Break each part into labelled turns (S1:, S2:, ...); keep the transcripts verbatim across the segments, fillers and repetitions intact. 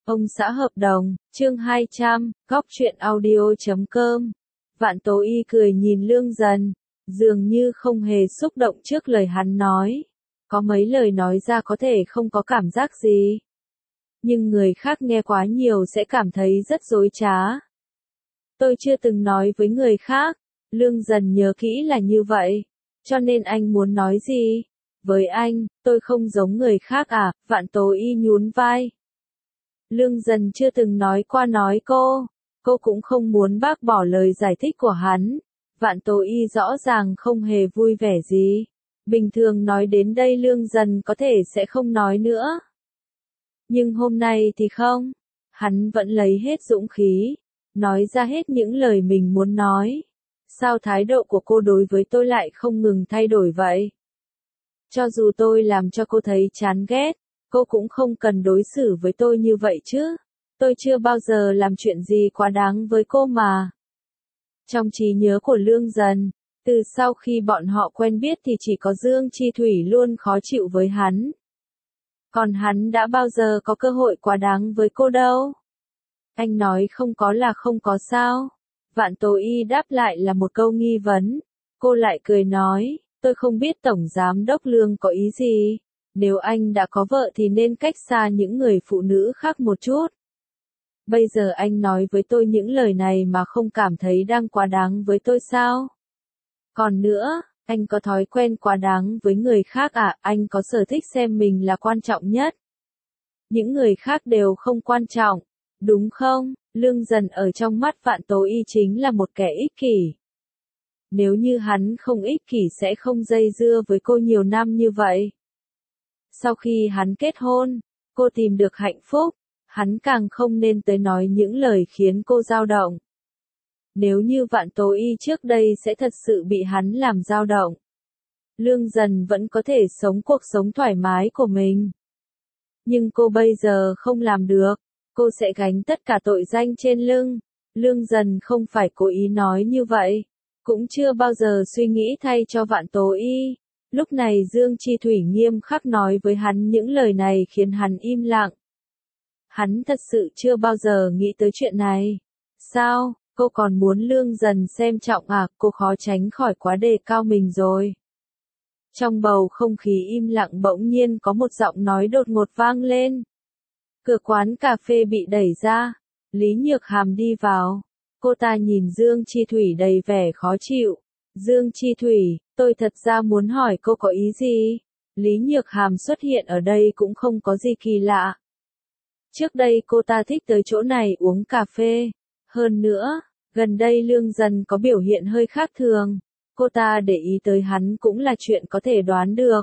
S1: Ông xã hợp đồng, chương hai trăm, góc truyện audio chấm com. Vạn Tố Y cười nhìn Lương Dần, dường như không hề xúc động trước lời hắn nói. Có mấy lời nói ra có thể không có cảm giác gì. Nhưng người khác nghe quá nhiều sẽ cảm thấy rất dối trá. Tôi chưa từng nói với người khác, Lương Dần nhớ kỹ là như vậy. Cho nên anh muốn nói gì? Với anh, tôi không giống người khác à? Vạn Tố Y nhún vai. Lương Dần chưa từng nói qua nói cô, cô cũng không muốn bác bỏ lời giải thích của hắn. Vạn Tố Y rõ ràng không hề vui vẻ gì. Bình thường nói đến đây Lương Dần có thể sẽ không nói nữa. Nhưng hôm nay thì không. Hắn vẫn lấy hết dũng khí, nói ra hết những lời mình muốn nói. Sao thái độ của cô đối với tôi lại không ngừng thay đổi vậy? Cho dù tôi làm cho cô thấy chán ghét, cô cũng không cần đối xử với tôi như vậy chứ. Tôi chưa bao giờ làm chuyện gì quá đáng với cô mà. Trong trí nhớ của Lương Dần, từ sau khi bọn họ quen biết thì chỉ có Dương Chi Thủy luôn khó chịu với hắn. Còn hắn đã bao giờ có cơ hội quá đáng với cô đâu. Anh nói không có là không có sao. Vạn Tố Y đáp lại là một câu nghi vấn. Cô lại cười nói, tôi không biết Tổng Giám Đốc Lương có ý gì. Nếu anh đã có vợ thì nên cách xa những người phụ nữ khác một chút. Bây giờ anh nói với tôi những lời này mà không cảm thấy đang quá đáng với tôi sao? Còn nữa, anh có thói quen quá đáng với người khác à? Anh có sở thích xem mình là quan trọng nhất. Những người khác đều không quan trọng, đúng không? Lương Dần ở trong mắt Vạn Tố Y chính là một kẻ ích kỷ. Nếu như hắn không ích kỷ sẽ không dây dưa với cô nhiều năm như vậy. Sau khi hắn kết hôn, cô tìm được hạnh phúc, hắn càng không nên tới nói những lời khiến cô dao động. Nếu như Vạn Tố Y trước đây sẽ thật sự bị hắn làm dao động. Lương Dần vẫn có thể sống cuộc sống thoải mái của mình. Nhưng cô bây giờ không làm được, cô sẽ gánh tất cả tội danh trên lưng. Lương Dần không phải cố ý nói như vậy, cũng chưa bao giờ suy nghĩ thay cho Vạn Tố Y. Lúc này Dương Chi Thủy nghiêm khắc nói với hắn những lời này khiến hắn im lặng. Hắn thật sự chưa bao giờ nghĩ tới chuyện này. Sao, cô còn muốn Lương Dần xem trọng à? Cô khó tránh khỏi quá đề cao mình rồi. Trong bầu không khí im lặng bỗng nhiên có một giọng nói đột ngột vang lên. Cửa quán cà phê bị đẩy ra, Lý Nhược Hàm đi vào. Cô ta nhìn Dương Chi Thủy đầy vẻ khó chịu. Dương Chi Thủy, tôi thật ra muốn hỏi cô có ý gì? Lý Nhược Hàm xuất hiện ở đây cũng không có gì kỳ lạ. Trước đây cô ta thích tới chỗ này uống cà phê. Hơn nữa, gần đây Lương Dần có biểu hiện hơi khác thường. Cô ta để ý tới hắn cũng là chuyện có thể đoán được.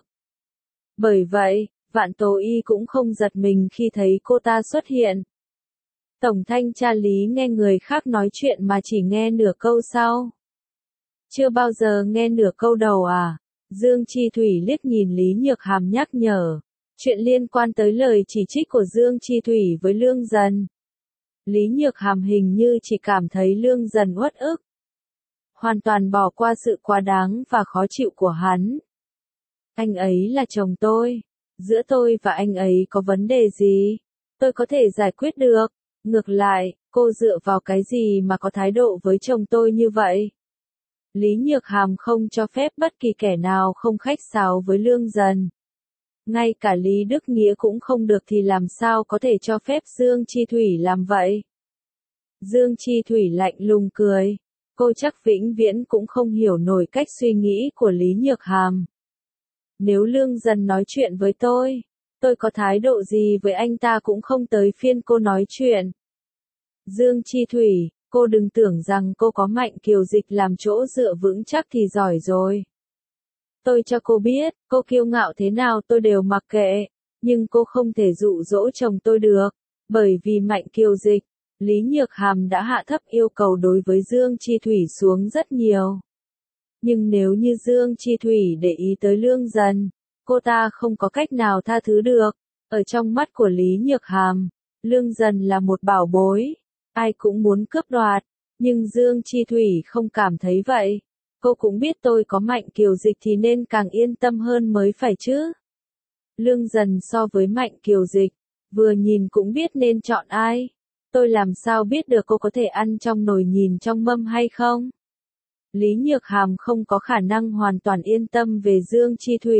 S1: Bởi vậy, Vạn Tố Y cũng không giật mình khi thấy cô ta xuất hiện. Tổng thanh tra Lý nghe người khác nói chuyện mà chỉ nghe nửa câu sau. Chưa bao giờ nghe nửa câu đầu à? Dương Chi Thủy liếc nhìn Lý Nhược Hàm nhắc nhở. Chuyện liên quan tới lời chỉ trích của Dương Chi Thủy với Lương Dần. Lý Nhược Hàm hình như chỉ cảm thấy Lương Dần uất ức. Hoàn toàn bỏ qua sự quá đáng và khó chịu của hắn. Anh ấy là chồng tôi. Giữa tôi và anh ấy có vấn đề gì? Tôi có thể giải quyết được. Ngược lại, cô dựa vào cái gì mà có thái độ với chồng tôi như vậy? Lý Nhược Hàm không cho phép bất kỳ kẻ nào không khách sáo với Lương Dần. Ngay cả Lý Đức Nghĩa cũng không được thì làm sao có thể cho phép Dương Chi Thủy làm vậy? Dương Chi Thủy lạnh lùng cười. Cô chắc vĩnh viễn cũng không hiểu nổi cách suy nghĩ của Lý Nhược Hàm. Nếu Lương Dần nói chuyện với tôi, tôi có thái độ gì với anh ta cũng không tới phiên cô nói chuyện. Dương Chi Thủy, cô đừng tưởng rằng cô có Mạnh Kiều Dịch làm chỗ dựa vững chắc thì giỏi rồi. Tôi cho cô biết, cô kiêu ngạo thế nào tôi đều mặc kệ, nhưng cô không thể dụ dỗ chồng tôi được, bởi vì Mạnh Kiều Dịch, Lý Nhược Hàm đã hạ thấp yêu cầu đối với Dương Chi Thủy xuống rất nhiều. Nhưng nếu như Dương Chi Thủy để ý tới Lương Dần, cô ta không có cách nào tha thứ được. Ở trong mắt của Lý Nhược Hàm, Lương Dần là một bảo bối, ai cũng muốn cướp đoạt, nhưng Dương Chi Thủy không cảm thấy vậy. Cô cũng biết tôi có Mạnh Kiều Dịch thì nên càng yên tâm hơn mới phải chứ. Lương Dần so với Mạnh Kiều Dịch, Vừa nhìn cũng biết nên chọn ai. Tôi làm sao biết được cô có thể ăn trong nồi nhìn trong mâm hay không? Lý Nhược Hàm không có khả năng hoàn toàn yên tâm về Dương Chi Thủy.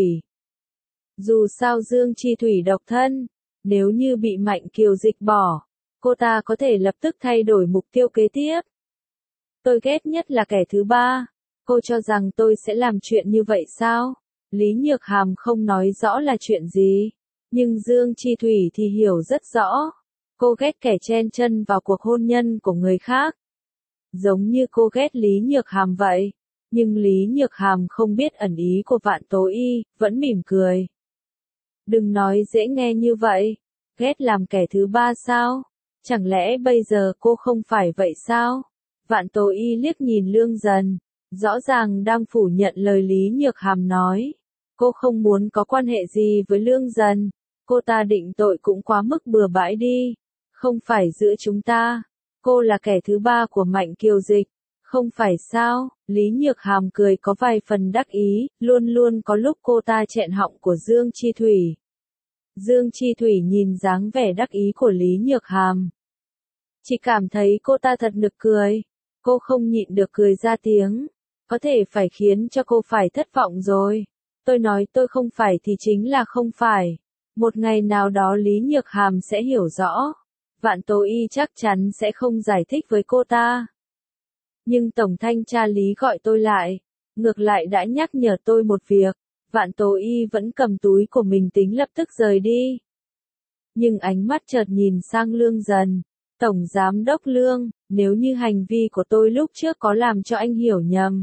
S1: Dù sao Dương Chi Thủy độc thân, nếu như bị Mạnh Kiều Dịch bỏ, cô ta có thể lập tức thay đổi mục tiêu kế tiếp. Tôi ghét nhất là kẻ thứ ba. Cô cho rằng tôi sẽ làm chuyện như vậy sao? Lý Nhược Hàm không nói rõ là chuyện gì, nhưng Dương Chi Thủy thì hiểu rất rõ. Cô ghét kẻ chen chân vào cuộc hôn nhân của người khác. Giống như cô ghét Lý Nhược Hàm vậy. Nhưng Lý Nhược Hàm không biết ẩn ý của Vạn Tố Y, vẫn mỉm cười. Đừng nói dễ nghe như vậy. Ghét làm kẻ thứ ba sao? Chẳng lẽ bây giờ cô không phải vậy sao? Vạn Tố Y liếc nhìn Lương Dần, rõ ràng đang phủ nhận lời Lý Nhược Hàm nói. Cô không muốn có quan hệ gì với Lương Dần. Cô ta định tội cũng quá mức bừa bãi đi. Không phải giữa chúng ta. Cô là kẻ thứ ba của Mạnh Kiều Dịch. Không phải sao? Lý Nhược Hàm cười có vài phần đắc ý, luôn luôn có lúc cô ta chẹn họng của Dương Chi Thủy. Dương Chi Thủy nhìn dáng vẻ đắc ý của Lý Nhược Hàm, chỉ cảm thấy cô ta thật nực cười. Cô không nhịn được cười ra tiếng. Có thể phải khiến cho cô phải thất vọng rồi. Tôi nói tôi không phải thì chính là không phải. Một ngày nào đó Lý Nhược Hàm sẽ hiểu rõ. Vạn Tố Y chắc chắn sẽ không giải thích với cô ta. Nhưng Tổng Thanh tra Lý gọi tôi lại. Ngược lại đã nhắc nhở tôi một việc. Vạn Tố Y vẫn cầm túi của mình tính lập tức rời đi. Nhưng ánh mắt chợt nhìn sang Lương Dần. Tổng Giám đốc Lương, nếu như hành vi của tôi lúc trước có làm cho anh hiểu nhầm,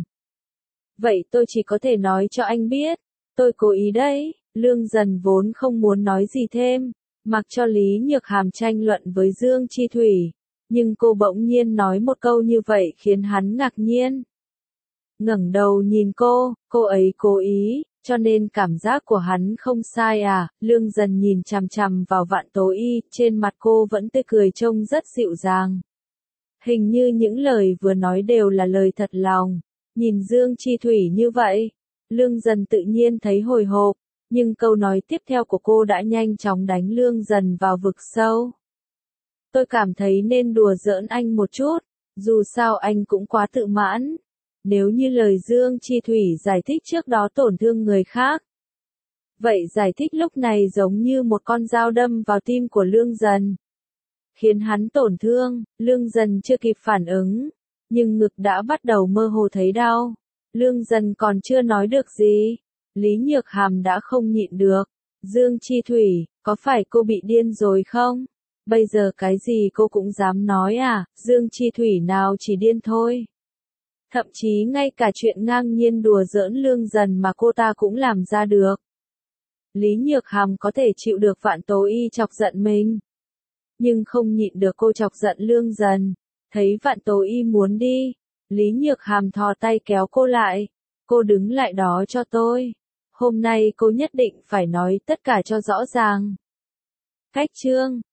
S1: vậy tôi chỉ có thể nói cho anh biết. Tôi cố ý đấy. Lương Dần vốn không muốn nói gì thêm, mặc cho Lý Nhược Hàm tranh luận với Dương Chi Thủy. Nhưng cô bỗng nhiên nói một câu như vậy khiến hắn ngạc nhiên. Ngẩng đầu nhìn cô, cô ấy cố ý, cho nên cảm giác của hắn không sai à? Lương Dần nhìn chằm chằm vào Vạn Tố Y, trên mặt cô vẫn tươi cười trông rất dịu dàng. Hình như những lời vừa nói đều là lời thật lòng. Nhìn Dương Chi Thủy như vậy, Lương Dần tự nhiên thấy hồi hộp, nhưng câu nói tiếp theo của cô đã nhanh chóng đánh Lương Dần vào vực sâu. Tôi cảm thấy nên đùa giỡn anh một chút, dù sao anh cũng quá tự mãn. Nếu như lời Dương Chi Thủy giải thích trước đó tổn thương người khác, vậy giải thích lúc này giống như một con dao đâm vào tim của Lương Dần, khiến hắn tổn thương. Lương Dần chưa kịp phản ứng, nhưng ngực đã bắt đầu mơ hồ thấy đau. Lương Dần còn chưa nói được gì, Lý Nhược Hàm đã không nhịn được. Dương Chi Thủy, có phải cô bị điên rồi không? Bây giờ cái gì cô cũng dám nói à? Dương Chi Thủy nào chỉ điên thôi. Thậm chí ngay cả chuyện ngang nhiên đùa giỡn Lương Dần mà cô ta cũng làm ra được. Lý Nhược Hàm có thể chịu được Vạn Tố Y chọc giận mình, nhưng không nhịn được cô chọc giận Lương Dần. Thấy Vạn Tố Y muốn đi, Lý Nhược Hàm thò tay kéo cô lại. Cô đứng lại đó cho tôi. Hôm nay cô nhất định phải nói tất cả cho rõ ràng. Cách chương